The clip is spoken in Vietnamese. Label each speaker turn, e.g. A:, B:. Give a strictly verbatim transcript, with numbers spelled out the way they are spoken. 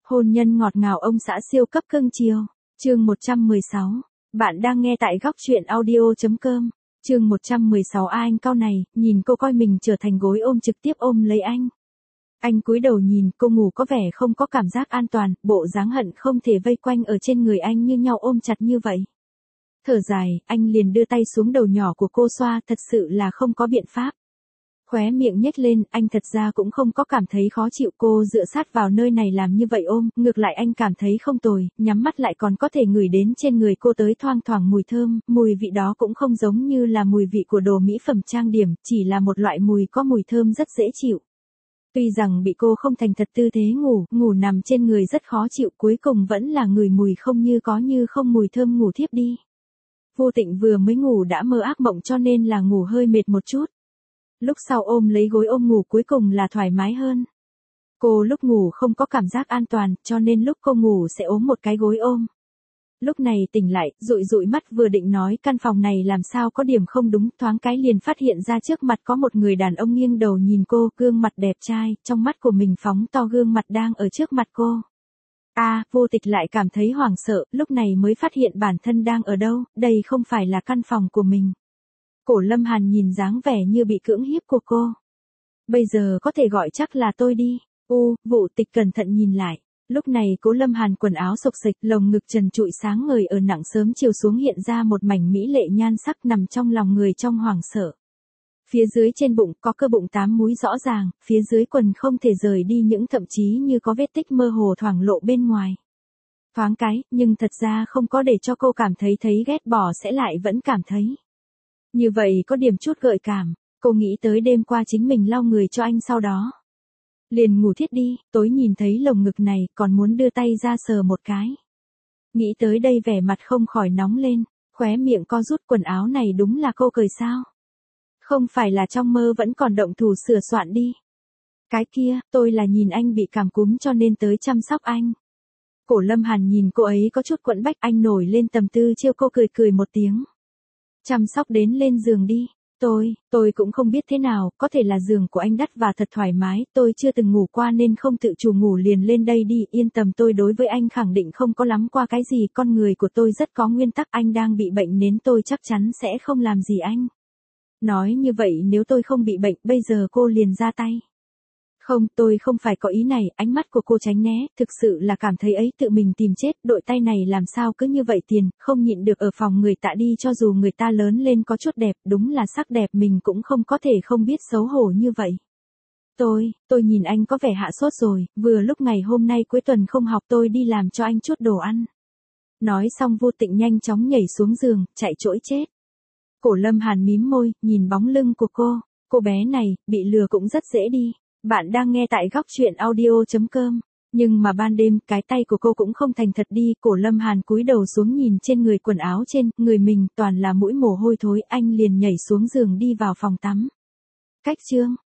A: Hôn nhân ngọt ngào ông xã siêu cấp cưng chiều. Chương một trăm mười sáu. Bạn đang nghe tại góc truyện audio chấm com. Chương một trăm mười sáu. A anh cau này, nhìn cô coi mình trở thành gối ôm trực tiếp ôm lấy anh. Anh cúi đầu nhìn, cô ngủ có vẻ không có cảm giác an toàn, bộ dáng hận không thể vây quanh ở trên người anh như nhau ôm chặt như vậy. Thở dài, anh liền đưa tay xuống đầu nhỏ của cô xoa, thật sự là không có biện pháp. Khóe miệng nhếch lên, anh thật ra cũng không có cảm thấy khó chịu, cô dựa sát vào nơi này làm như vậy ôm, ngược lại anh cảm thấy không tồi, nhắm mắt lại còn có thể ngửi đến trên người cô tới thoang thoảng mùi thơm, mùi vị đó cũng không giống như là mùi vị của đồ mỹ phẩm trang điểm, chỉ là một loại mùi có mùi thơm rất dễ chịu. Tuy rằng bị cô không thành thật tư thế ngủ, ngủ nằm trên người rất khó chịu, cuối cùng vẫn là người mùi không như có như không mùi thơm ngủ thiếp đi. Vô Tịnh vừa mới ngủ đã mơ ác mộng cho nên là ngủ hơi mệt một chút. Lúc sau ôm lấy gối ôm ngủ cuối cùng là thoải mái hơn. Cô lúc ngủ không có cảm giác an toàn, cho nên lúc cô ngủ sẽ ôm một cái gối ôm. Lúc này tỉnh lại, dụi dụi mắt vừa định nói căn phòng này làm sao có điểm không đúng, thoáng cái liền phát hiện ra trước mặt có một người đàn ông nghiêng đầu nhìn cô, gương mặt đẹp trai, trong mắt của mình phóng to gương mặt đang ở trước mặt cô. A, à, Vô Tịch lại cảm thấy hoảng sợ, lúc này mới phát hiện bản thân đang ở đâu, đây không phải là căn phòng của mình. Cổ Lâm Hàn nhìn dáng vẻ như bị cưỡng hiếp của cô. Bây giờ có thể gọi chắc là tôi đi. U, Vô Tịch cẩn thận nhìn lại. Lúc này Cố Lâm Hàn quần áo xộc xệch, lồng ngực trần trụi sáng ngời ở nặng sớm chiều xuống hiện ra một mảnh mỹ lệ nhan sắc nằm trong lòng người trong hoảng sợ. Phía dưới trên bụng có cơ bụng tám múi rõ ràng, phía dưới quần không thể rời đi những thậm chí như có vết tích mơ hồ thoảng lộ bên ngoài. Thoáng cái, nhưng thật ra không có để cho cô cảm thấy thấy ghét bỏ sẽ lại vẫn cảm thấy. Như vậy có điểm chút gợi cảm, cô nghĩ tới đêm qua chính mình lau người cho anh sau đó. Liền ngủ thiếp đi, tối nhìn thấy lồng ngực này còn muốn đưa tay ra sờ một cái. Nghĩ tới đây vẻ mặt không khỏi nóng lên, khóe miệng co rút quần áo này đúng là cô cởi sao? Không phải là trong mơ vẫn còn động thủ sửa soạn đi. Cái kia, tôi là nhìn anh bị cảm cúm cho nên tới chăm sóc anh. Cổ Lâm Hàn nhìn cô ấy có chút quẫn bách, anh nổi lên tầm tư chiêu cô cười cười một tiếng. Chăm sóc đến lên giường đi. Tôi, tôi cũng không biết thế nào, có thể là giường của anh đắt và thật thoải mái, tôi chưa từng ngủ qua nên không tự chủ ngủ liền lên đây đi, yên tâm tôi đối với anh khẳng định không có lắm qua cái gì, con người của tôi rất có nguyên tắc, anh đang bị bệnh nên tôi chắc chắn sẽ không làm gì anh. Nói như vậy nếu tôi không bị bệnh, bây giờ cô liền ra tay. Không, tôi không phải có ý này, ánh mắt của cô tránh né, thực sự là cảm thấy ấy tự mình tìm chết, đội tay này làm sao cứ như vậy tiền, không nhịn được ở phòng người ta đi cho dù người ta lớn lên có chút đẹp, đúng là sắc đẹp mình cũng không có thể không biết xấu hổ như vậy. Tôi, tôi nhìn anh có vẻ hạ sốt rồi, vừa lúc ngày hôm nay cuối tuần không học tôi đi làm cho anh chút đồ ăn. Nói xong Vô Tịnh nhanh chóng nhảy xuống giường, chạy trỗi chết. Cổ Lâm Hàn mím môi, nhìn bóng lưng của cô, cô bé này, bị lừa cũng rất dễ đi. Bạn đang nghe tại góc truyện audio chấm com. Nhưng mà ban đêm, cái tay của cô cũng không thành thật đi, Cổ Lâm Hàn cúi đầu xuống nhìn trên người quần áo trên, người mình toàn là mũi mồ hôi thối, anh liền nhảy xuống giường đi vào phòng tắm. Cách chương,